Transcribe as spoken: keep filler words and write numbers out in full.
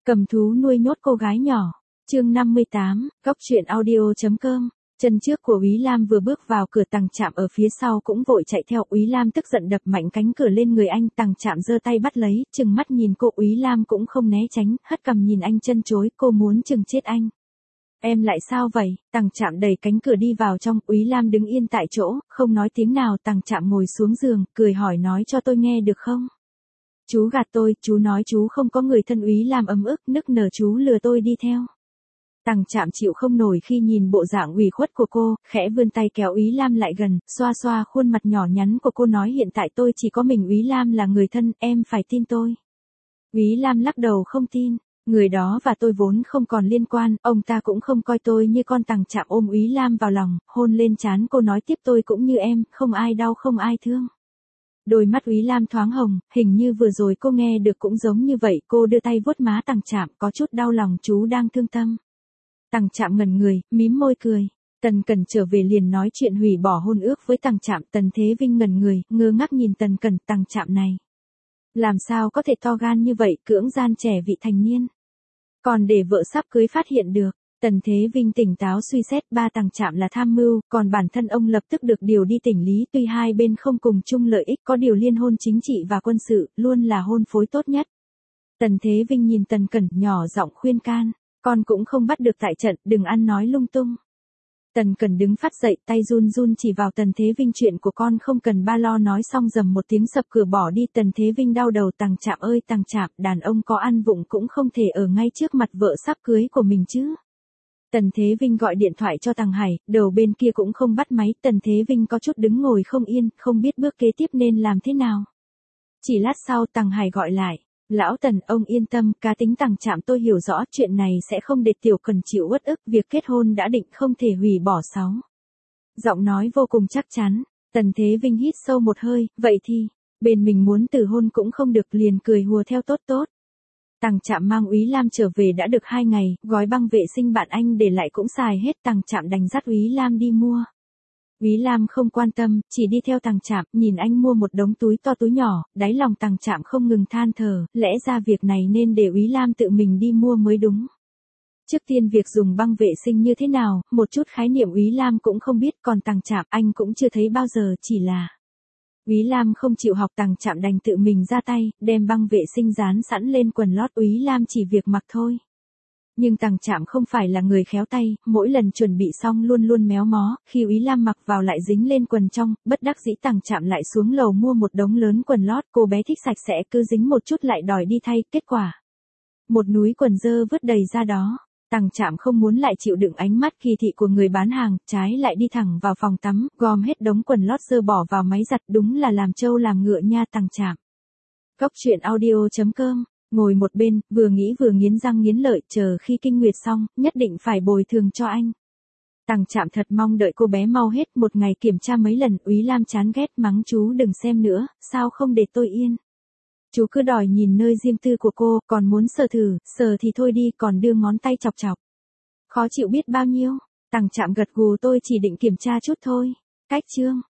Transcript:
Cầm thú nuôi nhốt cô gái nhỏ. Chương năm mươi tám, Cóc truyện audio.com. Chân trước của Úy Lam vừa bước vào cửa, Tằng Trạm ở phía sau cũng vội chạy theo. Úy Lam tức giận đập mạnh cánh cửa lên người anh, Tằng Trạm giơ tay bắt lấy, trừng mắt nhìn cô. Úy Lam cũng không né tránh, hất cằm nhìn anh chân chối, cô muốn chừng chết anh. Em lại sao vậy? Tằng Trạm đẩy cánh cửa đi vào trong. Úy Lam đứng yên tại chỗ, không nói tiếng nào. Tằng Trạm ngồi xuống giường, cười hỏi, nói cho tôi nghe được không? Chú gạt tôi, chú nói chú không có người thân. Úy Lam ấm ức nức nở, chú lừa tôi đi theo. Tằng Trạm chịu không nổi khi nhìn bộ dạng ủy khuất của cô, khẽ vươn tay kéo Úy Lam lại gần, xoa xoa khuôn mặt nhỏ nhắn của cô, nói, hiện tại tôi chỉ có mình Úy Lam là người thân, em phải tin tôi. Úy Lam lắc đầu không tin, người đó và tôi vốn không còn liên quan, ông ta cũng không coi tôi như con. Tằng Trạm ôm Úy Lam vào lòng, hôn lên trán cô, nói tiếp, tôi cũng như em, không ai đau không ai thương. Đôi mắt Úy Lam thoáng hồng, hình như vừa rồi cô nghe được cũng giống như vậy. Cô đưa tay vuốt má Tằng Trạm, có chút đau lòng, chú đang thương tâm. Tằng Trạm ngẩn người, mím môi cười. Tần Cẩn trở về liền nói chuyện hủy bỏ hôn ước với Tằng Trạm. Tần Thế Vinh ngẩn người, ngơ ngác nhìn Tần Cẩn. Tằng Trạm này làm sao có thể to gan như vậy, cưỡng gian trẻ vị thành niên, còn để vợ sắp cưới phát hiện được. Tần Thế Vinh tỉnh táo suy xét, ba Tằng Trạm là tham mưu, còn bản thân ông lập tức được điều đi tỉnh Lý. Tuy hai bên không cùng chung lợi ích, có điều liên hôn chính trị và quân sự luôn là hôn phối tốt nhất. Tần Thế Vinh nhìn Tần Cẩn, nhỏ giọng khuyên can, con cũng không bắt được tại trận, đừng ăn nói lung tung. Tần Cẩn đứng phát dậy, tay run run chỉ vào Tần Thế Vinh, chuyện của con không cần ba lo. Nói xong rầm một tiếng sập cửa bỏ đi. Tần Thế Vinh đau đầu, Tằng Trạm ơi Tằng Trạm, đàn ông có ăn vụng cũng không thể ở ngay trước mặt vợ sắp cưới của mình chứ. Tần Thế Vinh gọi điện thoại cho Tằng Hải, đầu bên kia cũng không bắt máy. Tần Thế Vinh có chút đứng ngồi không yên, không biết bước kế tiếp nên làm thế nào. Chỉ lát sau Tằng Hải gọi lại, lão Tần, ông yên tâm, cá tính Tằng Trạm tôi hiểu rõ, chuyện này sẽ không để Tiểu Cần chịu uất ức, việc kết hôn đã định không thể hủy bỏ. Sáu. Giọng nói vô cùng chắc chắn. Tần Thế Vinh hít sâu một hơi, vậy thì, bên mình muốn từ hôn cũng không được, liền cười hùa theo, tốt tốt. Tằng Trạm mang Úy Lam trở về đã được hai ngày, gói băng vệ sinh bạn anh để lại cũng xài hết. Tằng Trạm đành dắt Úy Lam đi mua. Úy Lam không quan tâm, chỉ đi theo Tằng Trạm, nhìn anh mua một đống túi to túi nhỏ, đáy lòng Tằng Trạm không ngừng than thở, lẽ ra việc này nên để Úy Lam tự mình đi mua mới đúng. Trước tiên việc dùng băng vệ sinh như thế nào, một chút khái niệm Úy Lam cũng không biết, còn Tằng Trạm anh cũng chưa thấy bao giờ, chỉ là Úy Lam không chịu học, Tằng Trạm đành tự mình ra tay, đem băng vệ sinh dán sẵn lên quần lót. Úy Lam chỉ việc mặc thôi. Nhưng Tằng Trạm không phải là người khéo tay, mỗi lần chuẩn bị xong luôn luôn méo mó, khi Úy Lam mặc vào lại dính lên quần trong, bất đắc dĩ Tằng Trạm lại xuống lầu mua một đống lớn quần lót. Cô bé thích sạch sẽ, cứ dính một chút lại đòi đi thay, kết quả một núi quần dơ vứt đầy ra đó. Tằng Trạm không muốn lại chịu đựng ánh mắt kỳ thị của người bán hàng, trái lại đi thẳng vào phòng tắm, gom hết đống quần lót dơ bỏ vào máy giặt, đúng là làm trâu làm ngựa nha Tằng Trạm. Cóc truyện audio.com. Ngồi một bên, vừa nghĩ vừa nghiến răng nghiến lợi, chờ khi kinh nguyệt xong, nhất định phải bồi thường cho anh. Tằng Trạm thật mong đợi cô bé mau hết, một ngày kiểm tra mấy lần. Úy Lam chán ghét mắng, chú đừng xem nữa, sao không để tôi yên. Chú cứ đòi nhìn nơi riêng tư của cô, còn muốn sờ thử, sờ thì thôi đi, còn đưa ngón tay chọc chọc. Khó chịu biết bao nhiêu. Tằng Trạm gật gù, tôi chỉ định kiểm tra chút thôi. Cách chương.